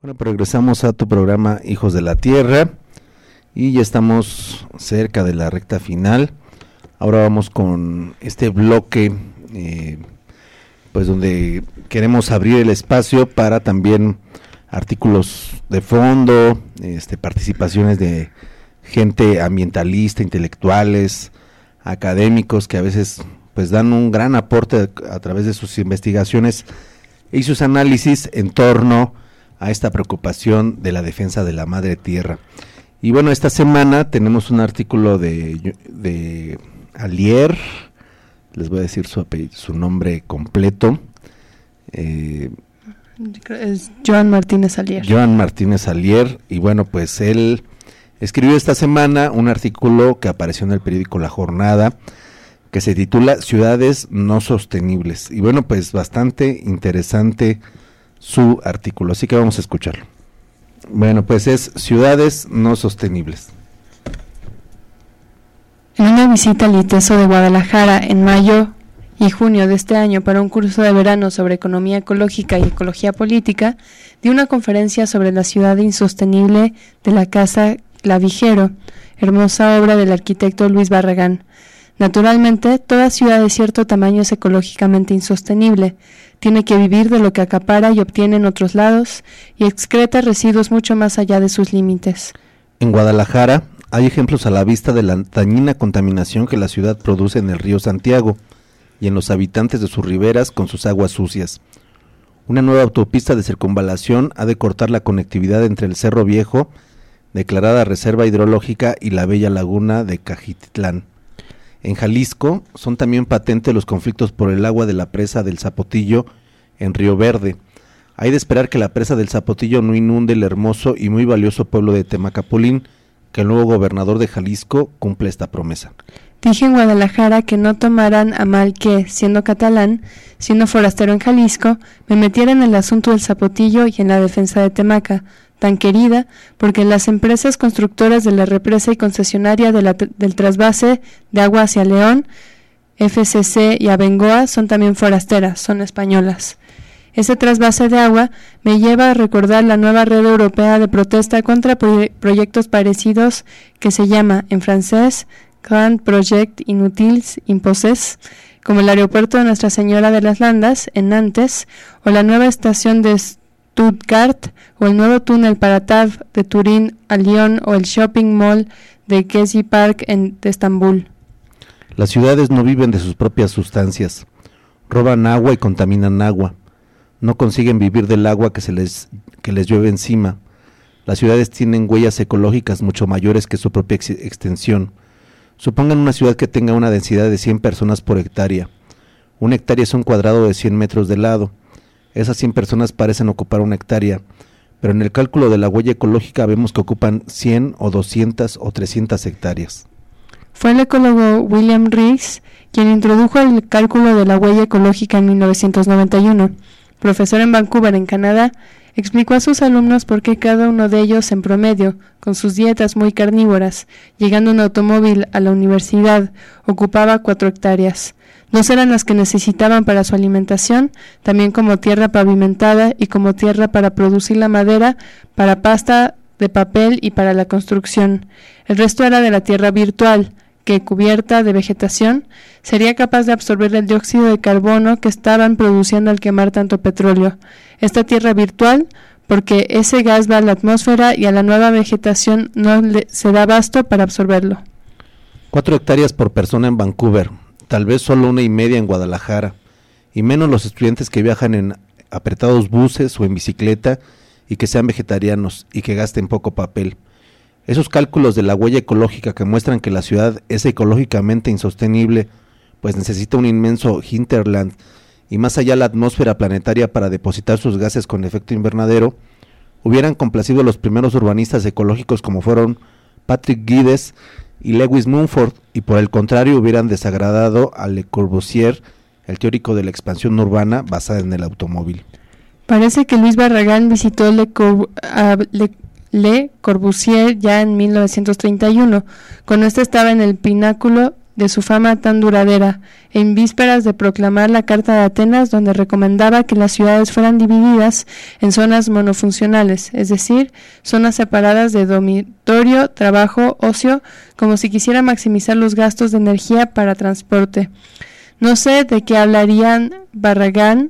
Bueno, pues regresamos a tu programa Hijos de la Tierra y ya estamos cerca de la recta final. Ahora vamos con este bloque, pues donde queremos abrir el espacio para también artículos de fondo, participaciones de gente ambientalista, intelectuales, académicos que a veces pues dan un gran aporte a través de sus investigaciones y sus análisis en torno a esta preocupación de la defensa de la madre tierra. Y bueno, esta semana tenemos un artículo de Alier, les voy a decir su nombre completo. Es Joan Martínez Alier. Joan Martínez Alier, y bueno, pues él escribió esta semana un artículo que apareció en el periódico La Jornada, que se titula Ciudades no sostenibles. Y bueno, pues bastante interesante su artículo, así que vamos a escucharlo. Bueno, pues es Ciudades no sostenibles. En una visita al ITESO de Guadalajara en mayo y junio de este año para un curso de verano sobre economía ecológica y ecología política, di una conferencia sobre la ciudad insostenible de la Casa Clavijero, hermosa obra del arquitecto Luis Barragán. Naturalmente, toda ciudad de cierto tamaño es ecológicamente insostenible, tiene que vivir de lo que acapara y obtiene en otros lados, y excreta residuos mucho más allá de sus límites. En Guadalajara hay ejemplos a la vista de la dañina contaminación que la ciudad produce en el río Santiago y en los habitantes de sus riberas con sus aguas sucias. Una nueva autopista de circunvalación ha de cortar la conectividad entre el Cerro Viejo, declarada reserva hidrológica, y la bella laguna de Cajititlán. En Jalisco son también patentes los conflictos por el agua de la presa del Zapotillo en Río Verde. Hay de esperar que la presa del Zapotillo no inunde el hermoso y muy valioso pueblo de Temacapulín, que el nuevo gobernador de Jalisco cumple esta promesa. Dije en Guadalajara que no tomaran a mal que, siendo catalán, siendo forastero en Jalisco, me metiera en el asunto del Zapotillo y en la defensa de Temaca, tan querida, porque las empresas constructoras de la represa y concesionaria del trasvase de agua hacia León, FCC y Abengoa, son también forasteras, son españolas. Ese trasvase de agua me lleva a recordar la nueva red europea de protesta contra proyectos parecidos que se llama, en francés, Grand Projet Inutils Imposés, como el aeropuerto de Nuestra Señora de las Landas, en Nantes, o la nueva estación de Stuttgart, o el nuevo túnel para TAV de Turín a Lyon, o el shopping mall de Gezi Park de Estambul. Las ciudades no viven de sus propias sustancias, roban agua y contaminan agua, no consiguen vivir del agua que les llueve encima. Las ciudades tienen huellas ecológicas mucho mayores que su propia extensión. Supongan una ciudad que tenga una densidad de 100 personas por hectárea. Una hectárea es un cuadrado de 100 metros de lado. Esas 100 personas parecen ocupar una hectárea, pero en el cálculo de la huella ecológica vemos que ocupan 100 o 200 o 300 hectáreas. Fue el ecólogo William Rees quien introdujo el cálculo de la huella ecológica en 1991. Profesor en Vancouver, en Canadá, explicó a sus alumnos por qué cada uno de ellos, en promedio, con sus dietas muy carnívoras, llegando en automóvil a la universidad, ocupaba 4 hectáreas. 2 eran las que necesitaban para su alimentación, también como tierra pavimentada y como tierra para producir la madera, para pasta de papel y para la construcción. El resto era de la tierra virtual, que, cubierta de vegetación, sería capaz de absorber el dióxido de carbono que estaban produciendo al quemar tanto petróleo. Esta tierra virtual, porque ese gas va a la atmósfera y a la nueva vegetación no se da abasto para absorberlo. 4 hectáreas por persona en Vancouver, tal vez solo 1.5 en Guadalajara, y menos los estudiantes que viajan en apretados buses o en bicicleta y que sean vegetarianos y que gasten poco papel. Esos cálculos de la huella ecológica que muestran que la ciudad es ecológicamente insostenible, pues necesita un inmenso hinterland y más allá la atmósfera planetaria para depositar sus gases con efecto invernadero, hubieran complacido a los primeros urbanistas ecológicos como fueron Patrick Guedes y Lewis Mumford, y por el contrario hubieran desagradado a Le Corbusier, el teórico de la expansión urbana basada en el automóvil. Parece que Luis Barragán visitó Le Corbusier ya en 1931, cuando éste estaba en el pináculo de su fama tan duradera, en vísperas de proclamar la Carta de Atenas, donde recomendaba que las ciudades fueran divididas en zonas monofuncionales, es decir, zonas separadas de dormitorio, trabajo, ocio, como si quisiera maximizar los gastos de energía para transporte. No sé de qué hablarían Barragán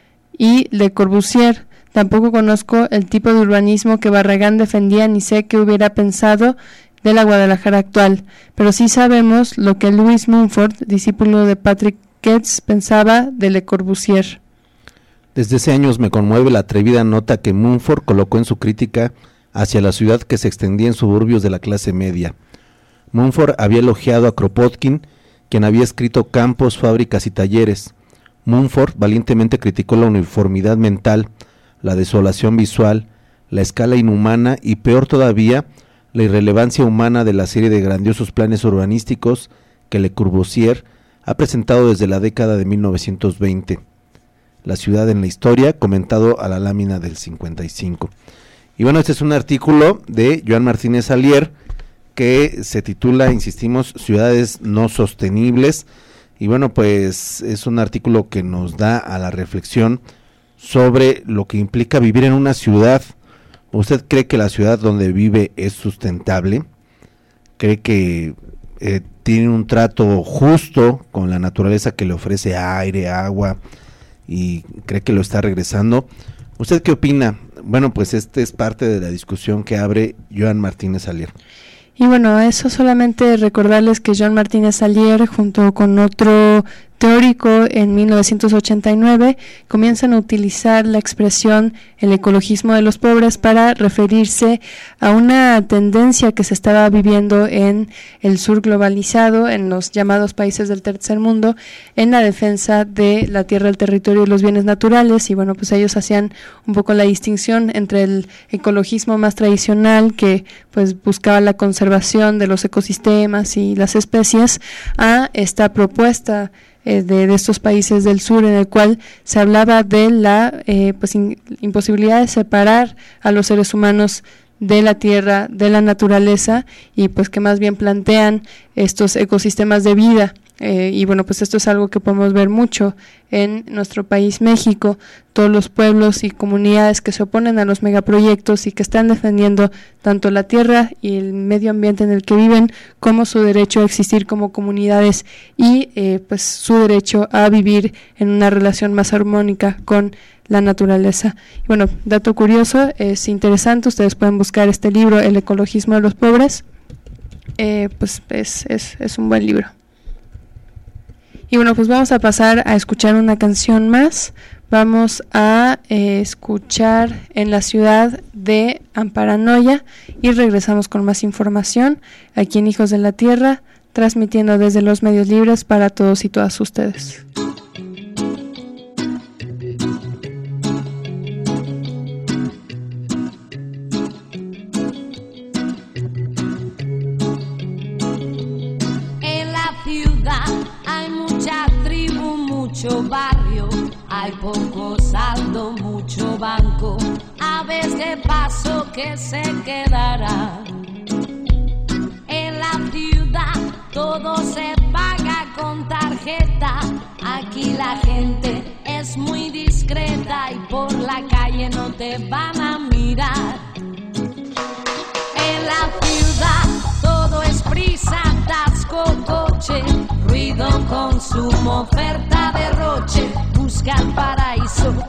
y Le Corbusier. Tampoco conozco el tipo de urbanismo que Barragán defendía, ni sé qué hubiera pensado de la Guadalajara actual, pero sí sabemos lo que Louis Mumford, discípulo de Patrick Ketz, pensaba de Le Corbusier. Desde hace años me conmueve la atrevida nota que Mumford colocó en su crítica hacia la ciudad que se extendía en suburbios de la clase media. Mumford había elogiado a Kropotkin, quien había escrito Campos, fábricas y talleres. Mumford valientemente criticó la uniformidad mental, la desolación visual, la escala inhumana y, peor todavía, la irrelevancia humana de la serie de grandiosos planes urbanísticos que Le Corbusier ha presentado desde la década de 1920. La ciudad en la historia, comentado a la lámina del 55. Y bueno, este es un artículo de Joan Martínez Alier que se titula, insistimos, Ciudades no sostenibles. Y bueno, pues es un artículo que nos da a la reflexión sobre lo que implica vivir en una ciudad. ¿Usted cree que la ciudad donde vive es sustentable? ¿Cree que tiene un trato justo con la naturaleza que le ofrece aire, agua, y cree que lo está regresando? ¿Usted qué opina? Bueno, pues este es parte de la discusión que abre Joan Martínez Alier. Y bueno, eso solamente recordarles que Joan Martínez Alier, junto con otro teórico en 1989, comienzan a utilizar la expresión el ecologismo de los pobres para referirse a una tendencia que se estaba viviendo en el sur globalizado, en los llamados países del tercer mundo, en la defensa de la tierra, el territorio y los bienes naturales. Y bueno, pues ellos hacían un poco la distinción entre el ecologismo más tradicional, que pues buscaba la conservación de los ecosistemas y las especies, a esta propuesta de estos países del sur, en el cual se hablaba de la imposibilidad de separar a los seres humanos de la tierra, de la naturaleza, y pues que más bien plantean estos ecosistemas de vida. Y bueno, pues esto es algo que podemos ver mucho en nuestro país, México, todos los pueblos y comunidades que se oponen a los megaproyectos y que están defendiendo tanto la tierra y el medio ambiente en el que viven, como su derecho a existir como comunidades y pues su derecho a vivir en una relación más armónica con la naturaleza. Y bueno, dato curioso, es interesante, ustedes pueden buscar este libro, El ecologismo de los pobres, pues es un buen libro. Y bueno, pues vamos a pasar a escuchar una canción más. Vamos a escuchar En la ciudad de Amparanoia y regresamos con más información aquí en Hijos de la Tierra, transmitiendo desde los medios libres para todos y todas ustedes. En la ciudad hay mucha tribu, mucho barrio, hay poco saldo, mucho banco, aves de paso que se quedará. En la ciudad todo se paga con tarjeta, aquí la gente es muy discreta y por la calle no te van a mirar. En la ciudad todo es prisa, atasco, coche, ruido, consumo, oferta, derroche. Busca el paraíso